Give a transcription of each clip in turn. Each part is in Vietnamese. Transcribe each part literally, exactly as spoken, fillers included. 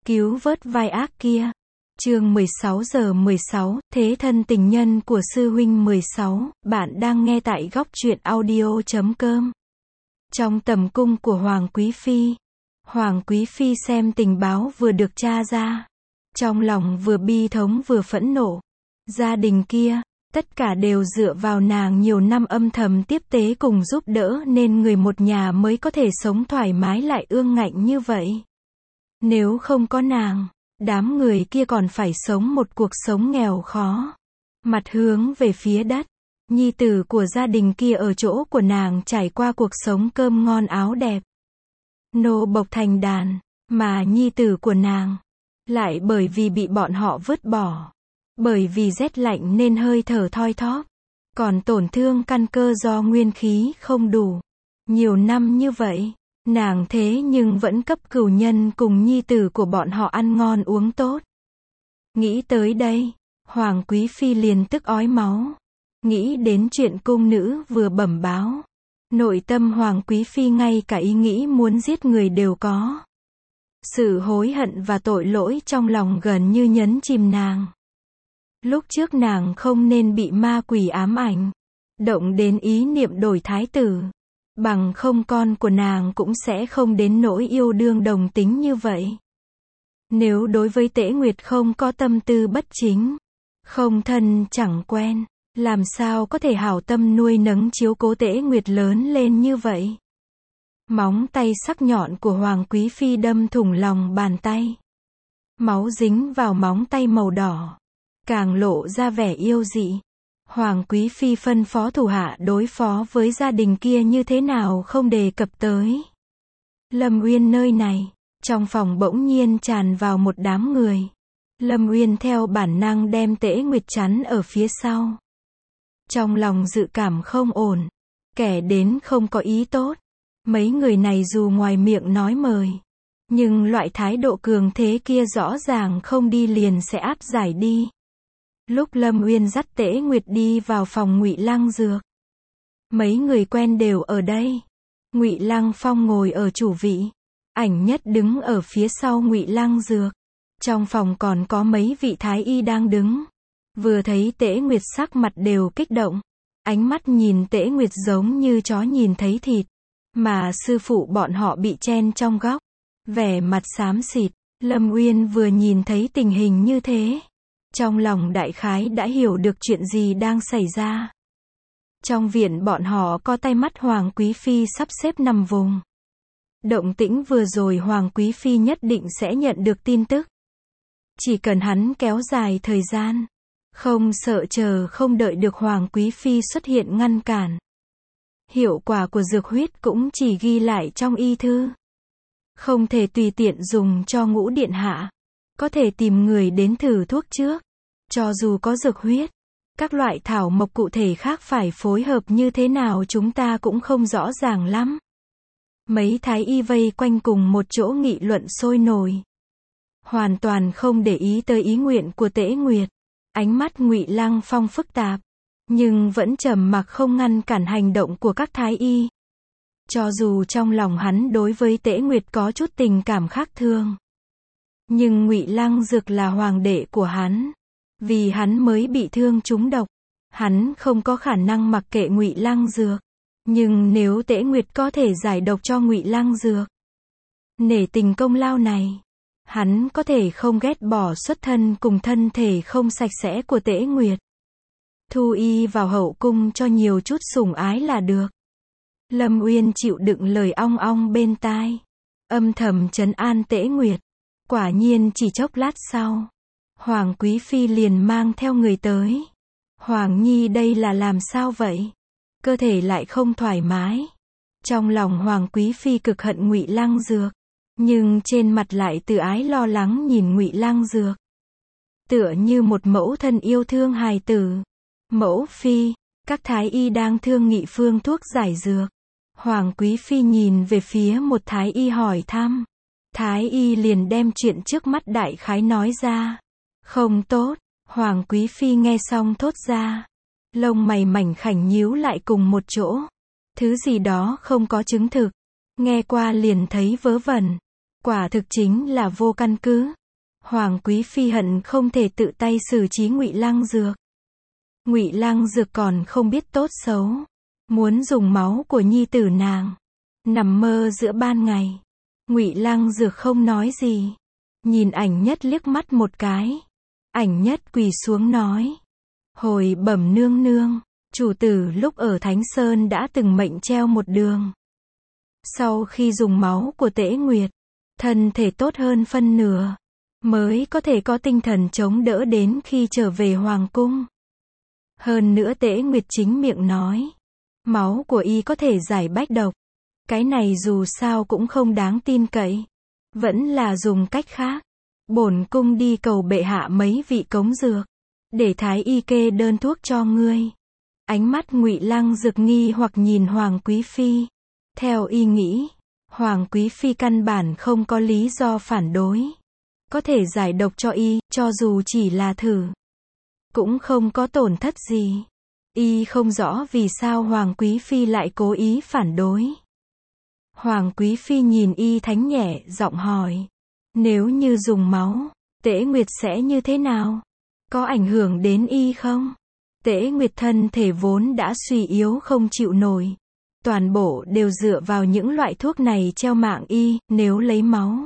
cứu vớt vai ác kia. Chương mười sáu giờ mười sáu, Thế thân tình nhân của sư huynh mười sáu, bạn đang nghe tại góc truyện audio chấm com. Trong tầm cung của Hoàng Quý Phi, Hoàng Quý Phi xem tình báo vừa được tra ra. Trong lòng vừa bi thống vừa phẫn nộ. Gia đình kia, tất cả đều dựa vào nàng nhiều năm âm thầm tiếp tế cùng giúp đỡ nên người một nhà mới có thể sống thoải mái lại ương ngạnh như vậy. Nếu không có nàng, đám người kia còn phải sống một cuộc sống nghèo khó. Mặt hướng về phía đất, nhi tử của gia đình kia ở chỗ của nàng trải qua cuộc sống cơm ngon áo đẹp. Nô bộc thành đàn, mà nhi tử của nàng lại bởi vì bị bọn họ vứt bỏ. Bởi vì rét lạnh nên hơi thở thoi thóp. Còn tổn thương căn cơ do nguyên khí không đủ. Nhiều năm như vậy, nàng thế nhưng vẫn cấp cửu nhân cùng nhi tử của bọn họ ăn ngon uống tốt. Nghĩ tới đây, Hoàng Quý Phi liền tức ói máu. Nghĩ đến chuyện cung nữ vừa bẩm báo. Nội tâm Hoàng Quý Phi ngay cả ý nghĩ muốn giết người đều có. Sự hối hận và tội lỗi trong lòng gần như nhấn chìm nàng. Lúc trước nàng không nên bị ma quỷ ám ảnh, động đến ý niệm đổi thái tử. Bằng không con của nàng cũng sẽ không đến nỗi yêu đương đồng tính như vậy. Nếu đối với Tễ Nguyệt không có tâm tư bất chính, không thân chẳng quen, làm sao có thể hảo tâm nuôi nấng chiếu cố Tễ Nguyệt lớn lên như vậy. Móng tay sắc nhọn của Hoàng Quý Phi đâm thủng lòng bàn tay. Máu dính vào móng tay màu đỏ, càng lộ ra vẻ yêu dị. Hoàng Quý Phi phân phó thủ hạ đối phó với gia đình kia như thế nào không đề cập tới. Lâm Uyên nơi này, trong phòng bỗng nhiên tràn vào một đám người. Lâm Uyên theo bản năng đem Tễ Nguyệt chắn ở phía sau. Trong lòng dự cảm không ổn, kẻ đến không có ý tốt. Mấy người này dù ngoài miệng nói mời, nhưng loại thái độ cường thế kia rõ ràng không đi liền sẽ áp giải đi. Lúc Lâm Uyên dắt Tễ Nguyệt đi vào phòng Ngụy Lăng Dược, mấy người quen đều ở đây. Ngụy Lăng Phong ngồi ở chủ vị, Ảnh Nhất đứng ở phía sau Ngụy Lăng Dược. Trong phòng còn có mấy vị thái y đang đứng. Vừa thấy Tễ Nguyệt sắc mặt đều kích động, ánh mắt nhìn Tễ Nguyệt giống như chó nhìn thấy thịt. Mà sư phụ bọn họ bị chen trong góc, vẻ mặt xám xịt. Lâm Uyên vừa nhìn thấy tình hình như thế, trong lòng đại khái đã hiểu được chuyện gì đang xảy ra. Trong viện bọn họ có tay mắt Hoàng Quý Phi sắp xếp nằm vùng. Động tĩnh vừa rồi Hoàng Quý Phi nhất định sẽ nhận được tin tức. Chỉ cần hắn kéo dài thời gian, không sợ chờ không đợi được Hoàng Quý Phi xuất hiện ngăn cản. Hiệu quả của dược huyết cũng chỉ ghi lại trong y thư. Không thể tùy tiện dùng cho Ngũ điện hạ. Có thể tìm người đến thử thuốc trước. Cho dù có dược huyết, các loại thảo mộc cụ thể khác phải phối hợp như thế nào chúng ta cũng không rõ ràng lắm. Mấy thái y vây quanh cùng một chỗ nghị luận sôi nổi. Hoàn toàn không để ý tới ý nguyện của Tễ Nguyệt. Ánh mắt Ngụy Lăng Phong phức tạp, nhưng vẫn trầm mặc không ngăn cản hành động của các thái y. Cho dù trong lòng hắn đối với Tễ Nguyệt có chút tình cảm khác thường, nhưng Ngụy Lăng Dược là hoàng đệ của hắn, vì hắn mới bị thương trúng độc, hắn không có khả năng mặc kệ Ngụy Lăng Dược. Nhưng nếu Tễ Nguyệt có thể giải độc cho Ngụy Lăng Dược, nể tình công lao này, hắn có thể không ghét bỏ xuất thân cùng thân thể không sạch sẽ của Tễ Nguyệt. Thu y vào hậu cung cho nhiều chút sủng ái là được. Lâm Uyên chịu đựng lời ong ong bên tai, âm thầm trấn an Tễ Nguyệt. Quả nhiên chỉ chốc lát sau, Hoàng Quý Phi liền mang theo người tới. Hoàng Nhi đây là làm sao vậy? Cơ thể lại không thoải mái. Trong lòng Hoàng Quý Phi cực hận Ngụy Lăng Dược, nhưng trên mặt lại từ ái lo lắng nhìn Ngụy Lăng Dược. Tựa như một mẫu thân yêu thương hài tử. Mẫu Phi, các thái y đang thương nghị phương thuốc giải dược. Hoàng Quý Phi nhìn về phía một thái y hỏi thăm. Thái y liền đem chuyện trước mắt đại khái nói ra. Không tốt, Hoàng Quý Phi nghe xong thốt ra. Lông mày mảnh khảnh nhíu lại cùng một chỗ. Thứ gì đó không có chứng thực. Nghe qua liền thấy vớ vẩn. Quả thực chính là vô căn cứ. Hoàng quý phi hận không thể tự tay xử trí Ngụy Lăng Dược. Ngụy Lăng Dược còn không biết tốt xấu, muốn dùng máu của nhi tử nàng. Nằm mơ giữa ban ngày, Ngụy Lăng Dược không nói gì, nhìn Ảnh Nhất liếc mắt một cái. Ảnh Nhất quỳ xuống nói: "Hồi bẩm nương nương, chủ tử lúc ở Thánh Sơn đã từng mệnh treo một đường. Sau khi dùng máu của Tễ Nguyệt, thân thể tốt hơn phân nửa, mới có thể có tinh thần chống đỡ đến khi trở về hoàng cung. Hơn nữa Tễ Nguyệt chính miệng nói, máu của y có thể giải bách độc. Cái này dù sao cũng không đáng tin cậy. Vẫn là dùng cách khác. Bổn cung đi cầu bệ hạ mấy vị cống dược, để thái y kê đơn thuốc cho ngươi." Ánh mắt Ngụy Lăng Dược nghi hoặc nhìn Hoàng quý phi. Theo y nghĩ, Hoàng quý phi căn bản không có lý do phản đối. Có thể giải độc cho y, cho dù chỉ là thử, cũng không có tổn thất gì. Y không rõ vì sao Hoàng quý phi lại cố ý phản đối. Hoàng quý phi nhìn y thánh nhẹ giọng hỏi: "Nếu như dùng máu, Tễ Nguyệt sẽ như thế nào? Có ảnh hưởng đến y không?" Tễ Nguyệt thân thể vốn đã suy yếu không chịu nổi. Toàn bộ đều dựa vào những loại thuốc này treo mạng y, nếu lấy máu,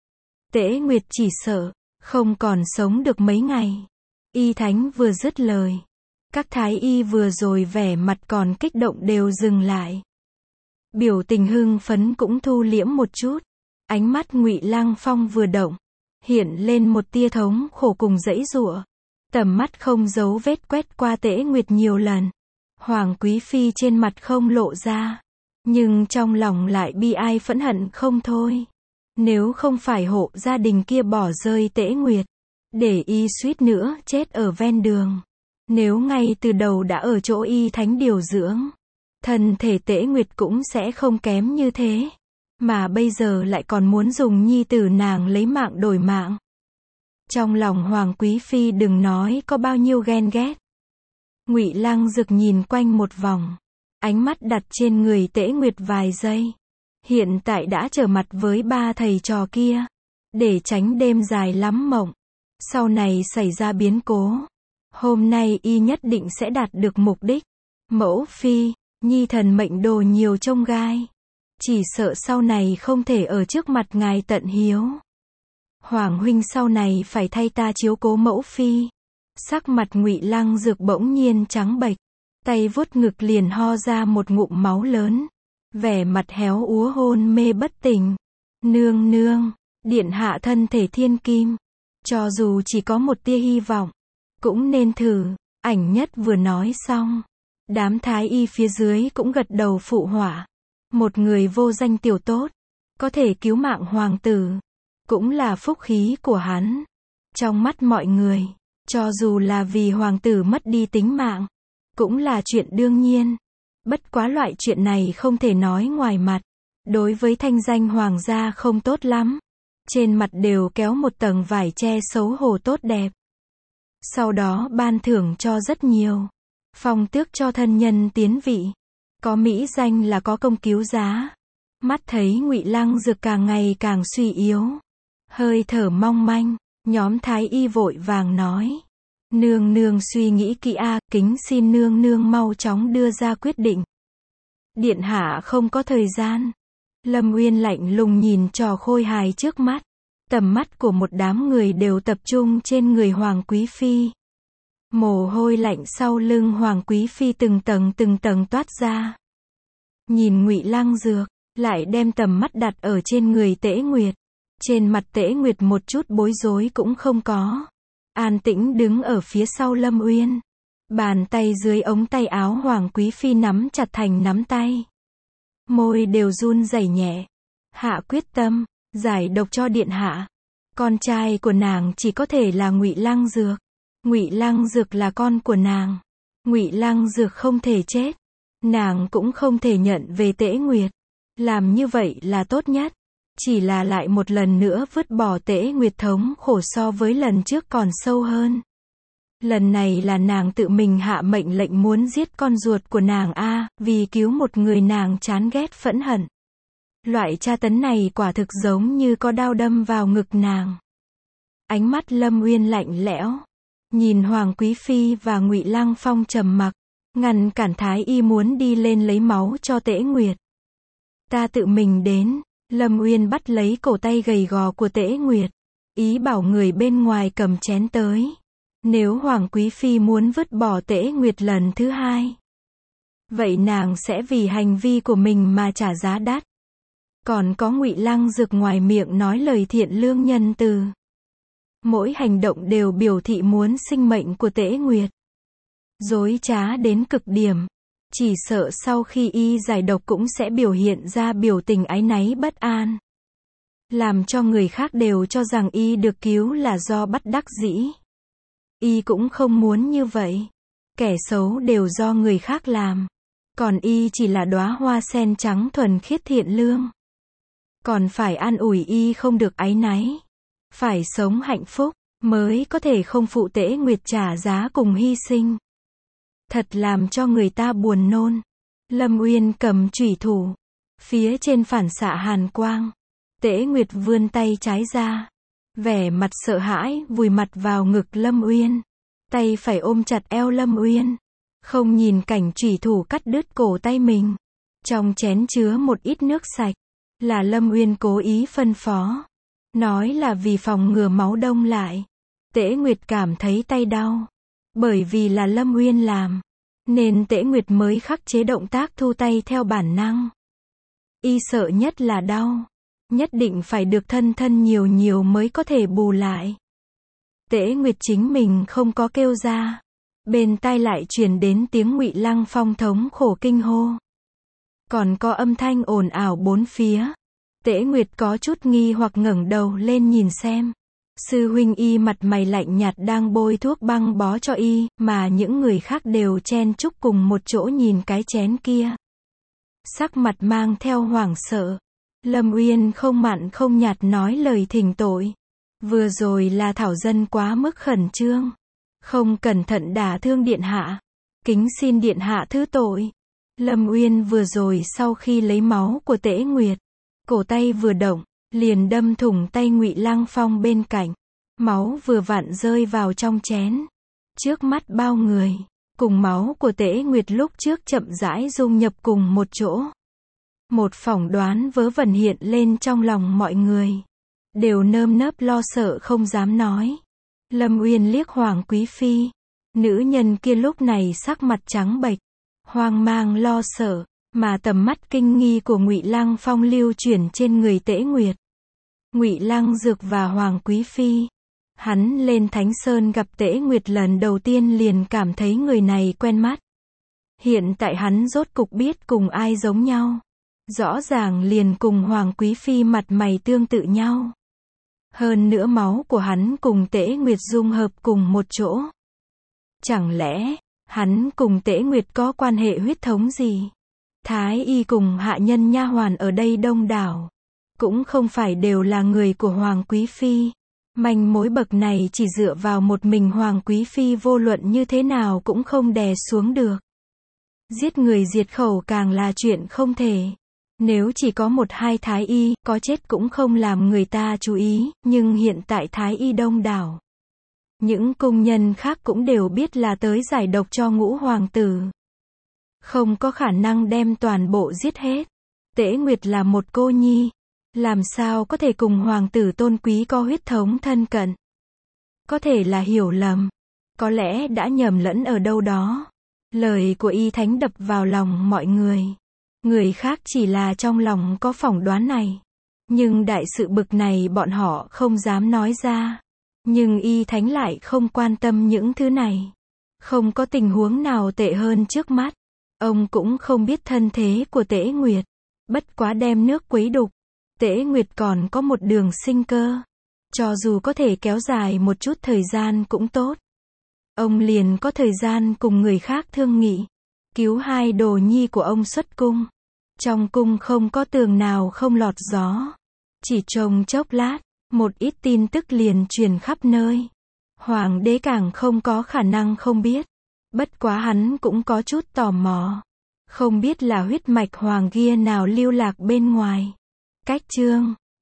Tễ Nguyệt chỉ sợ không còn sống được mấy ngày. Y thánh vừa dứt lời, các thái y vừa rồi vẻ mặt còn kích động đều dừng lại. Biểu tình hưng phấn cũng thu liễm một chút. Ánh mắt Ngụy Lăng Phong vừa động, hiện lên một tia thống khổ cùng giãy giụa. Tầm mắt không giấu vết quét qua Tễ Nguyệt nhiều lần. Hoàng quý phi trên mặt không lộ ra, nhưng trong lòng lại bi ai phẫn hận không thôi. Nếu không phải hộ gia đình kia bỏ rơi Tễ Nguyệt, để y suýt nữa chết ở ven đường. Nếu ngay từ đầu đã ở chỗ y thánh điều dưỡng, thân thể Tễ Nguyệt cũng sẽ không kém như thế. Mà bây giờ lại còn muốn dùng nhi tử nàng lấy mạng đổi mạng. Trong lòng Hoàng quý phi đừng nói có bao nhiêu ghen ghét. Ngụy Lăng Dược nhìn quanh một vòng, ánh mắt đặt trên người Tễ Nguyệt vài giây. Hiện tại đã trở mặt với ba thầy trò kia, để tránh đêm dài lắm mộng, sau này xảy ra biến cố. Hôm nay y nhất định sẽ đạt được mục đích. Mẫu phi, nhi thần mệnh đồ nhiều chông gai, chỉ sợ sau này không thể ở trước mặt ngài tận hiếu. Hoàng huynh sau này phải thay ta chiếu cố mẫu phi. Sắc mặt Ngụy Lăng Dược bỗng nhiên trắng bệch, tay vuốt ngực liền ho ra một ngụm máu lớn, vẻ mặt héo úa hôn mê bất tỉnh. "Nương nương, điện hạ thân thể thiên kim, cho dù chỉ có một tia hy vọng, cũng nên thử." Ảnh Nhất vừa nói xong, đám thái y phía dưới cũng gật đầu phụ họa. Một người vô danh tiểu tốt, có thể cứu mạng hoàng tử, cũng là phúc khí của hắn. Trong mắt mọi người, cho dù là vì hoàng tử mất đi tính mạng, cũng là chuyện đương nhiên. Bất quá loại chuyện này không thể nói ngoài mặt, đối với thanh danh hoàng gia không tốt lắm. Trên mặt đều kéo một tầng vải che xấu hổ tốt đẹp. Sau đó ban thưởng cho rất nhiều, phong tước cho thân nhân tiến vị, có mỹ danh là có công cứu giá. Mắt thấy Ngụy Lăng Dược càng ngày càng suy yếu, hơi thở mong manh, nhóm thái y vội vàng nói: "Nương nương suy nghĩ kỹ a, kính xin nương nương mau chóng đưa ra quyết định. Điện hạ không có thời gian." Lâm Uyên lạnh lùng nhìn trò khôi hài trước mắt. Tầm mắt của một đám người đều tập trung trên người Hoàng quý phi. Mồ hôi lạnh sau lưng Hoàng quý phi từng tầng từng tầng toát ra. Nhìn Ngụy Lăng Dược, lại đem tầm mắt đặt ở trên người Tễ Nguyệt. Trên mặt Tễ Nguyệt một chút bối rối cũng không có, an tĩnh đứng ở phía sau Lâm Uyên. Bàn tay dưới ống tay áo Hoàng quý phi nắm chặt thành nắm tay, môi đều run rẩy nhẹ. Hạ quyết tâm giải độc cho điện hạ. Con trai của nàng chỉ có thể là Ngụy Lăng Dược. Ngụy Lăng Dược là con của nàng. Ngụy Lăng Dược không thể chết, nàng cũng không thể nhận về Tễ Nguyệt. Làm như vậy là tốt nhất. Chỉ là lại một lần nữa vứt bỏ Tễ Nguyệt thống khổ so với lần trước còn sâu hơn. Lần này là nàng tự mình hạ mệnh lệnh muốn giết con ruột của nàng a, vì cứu một người nàng chán ghét phẫn hận. Loại tra tấn này quả thực giống như có đao đâm vào ngực nàng. Ánh mắt Lâm Uyên lạnh lẽo, nhìn Hoàng Quý Phi và Ngụy Lăng Phong trầm mặc, ngăn cản Thái y muốn đi lên lấy máu cho Tễ Nguyệt. Ta tự mình đến. Lâm Uyên bắt lấy cổ tay gầy gò của Tễ Nguyệt, ý bảo người bên ngoài cầm chén tới. Nếu Hoàng Quý Phi muốn vứt bỏ Tễ Nguyệt lần thứ hai, vậy nàng sẽ vì hành vi của mình mà trả giá đắt. Còn có Ngụy Lăng Dực ngoài miệng nói lời thiện lương nhân từ, mỗi hành động đều biểu thị muốn sinh mệnh của Tễ Nguyệt. Dối trá đến cực điểm, chỉ sợ sau khi y giải độc cũng sẽ biểu hiện ra biểu tình áy náy bất an, làm cho người khác đều cho rằng y được cứu là do bất đắc dĩ. Y cũng không muốn như vậy. Kẻ xấu đều do người khác làm, còn y chỉ là đóa hoa sen trắng thuần khiết thiện lương. Còn phải an ủi y không được áy náy, phải sống hạnh phúc, mới có thể không phụ Tễ Nguyệt trả giá cùng hy sinh. Thật làm cho người ta buồn nôn. Lâm Uyên cầm chủy thủ, phía trên phản xạ hàn quang. Tễ Nguyệt vươn tay trái ra, vẻ mặt sợ hãi, vùi mặt vào ngực Lâm Uyên. Tay phải ôm chặt eo Lâm Uyên, không nhìn cảnh chủy thủ cắt đứt cổ tay mình. Trong chén chứa một ít nước sạch, là Lâm Uyên cố ý phân phó, nói là vì phòng ngừa máu đông lại. Tễ Nguyệt cảm thấy tay đau, bởi vì là Lâm Uyên làm, nên Tễ Nguyệt mới khắc chế động tác thu tay theo bản năng. Y sợ nhất là đau, nhất định phải được thân thân nhiều nhiều mới có thể bù lại. Tễ Nguyệt chính mình không có kêu ra, bên tai lại truyền đến tiếng Ngụy Lăng Phong thống khổ kinh hô. Còn có âm thanh ồn ào bốn phía. Tễ Nguyệt có chút nghi hoặc ngẩng đầu lên nhìn xem. Sư huynh y mặt mày lạnh nhạt đang bôi thuốc băng bó cho y, mà những người khác đều chen chúc cùng một chỗ nhìn cái chén kia. Sắc mặt mang theo hoảng sợ. Lâm Uyên không mặn không nhạt nói lời thỉnh tội. Vừa rồi là Thảo Dân quá mức khẩn trương, không cẩn thận đả thương điện hạ. Kính xin điện hạ thứ tội. Lâm Uyên vừa rồi sau khi lấy máu của Tễ Nguyệt, cổ tay vừa động, liền đâm thủng tay Ngụy Lăng Phong bên cạnh. Máu vừa vặn rơi vào trong chén. Trước mắt bao người, cùng máu của Tễ Nguyệt lúc trước chậm rãi dung nhập cùng một chỗ. Một phỏng đoán vớ vẩn hiện lên trong lòng mọi người, đều nơm nớp lo sợ không dám nói. Lâm Uyên liếc Hoàng Quý Phi, nữ nhân kia lúc này sắc mặt trắng bệch, hoang mang lo sợ, mà tầm mắt kinh nghi của Ngụy Lăng Phong lưu chuyển trên người Tễ Nguyệt. Ngụy Lăng Dược và Hoàng Quý Phi, hắn lên Thánh Sơn gặp Tễ Nguyệt lần đầu tiên liền cảm thấy người này quen mắt. Hiện tại hắn rốt cục biết cùng ai giống nhau. Rõ ràng liền cùng Hoàng Quý Phi mặt mày tương tự nhau. Hơn nữa máu của hắn cùng Tễ Nguyệt dung hợp cùng một chỗ. Chẳng lẽ, hắn cùng Tễ Nguyệt có quan hệ huyết thống gì? Thái y cùng hạ nhân nha hoàn ở đây đông đảo, cũng không phải đều là người của Hoàng Quý Phi. Manh mối bậc này chỉ dựa vào một mình Hoàng Quý Phi vô luận như thế nào cũng không đè xuống được. Giết người diệt khẩu càng là chuyện không thể. Nếu chỉ có một hai thái y, có chết cũng không làm người ta chú ý, nhưng hiện tại thái y đông đảo. Những cung nhân khác cũng đều biết là tới giải độc cho ngũ hoàng tử. Không có khả năng đem toàn bộ giết hết. Tễ Nguyệt là một cô nhi, làm sao có thể cùng hoàng tử tôn quý có huyết thống thân cận. Có thể là hiểu lầm, có lẽ đã nhầm lẫn ở đâu đó. Lời của y thánh đập vào lòng mọi người. Người khác chỉ là trong lòng có phỏng đoán này. Nhưng đại sự bực này bọn họ không dám nói ra. Nhưng y thánh lại không quan tâm những thứ này. Không có tình huống nào tệ hơn trước mắt. Ông cũng không biết thân thế của Tễ Nguyệt. Bất quá đem nước quấy đục. Tễ Nguyệt còn có một đường sinh cơ. Cho dù có thể kéo dài một chút thời gian cũng tốt. Ông liền có thời gian cùng người khác thương nghị. Cứu hai đồ nhi của ông xuất cung. Trong cung không có tường nào không lọt gió. Chỉ trong chốc lát, một ít tin tức liền truyền khắp nơi. Hoàng đế càng không có khả năng không biết. Bất quá hắn cũng có chút tò mò. Không biết là huyết mạch hoàng kia nào lưu lạc bên ngoài. Cách chương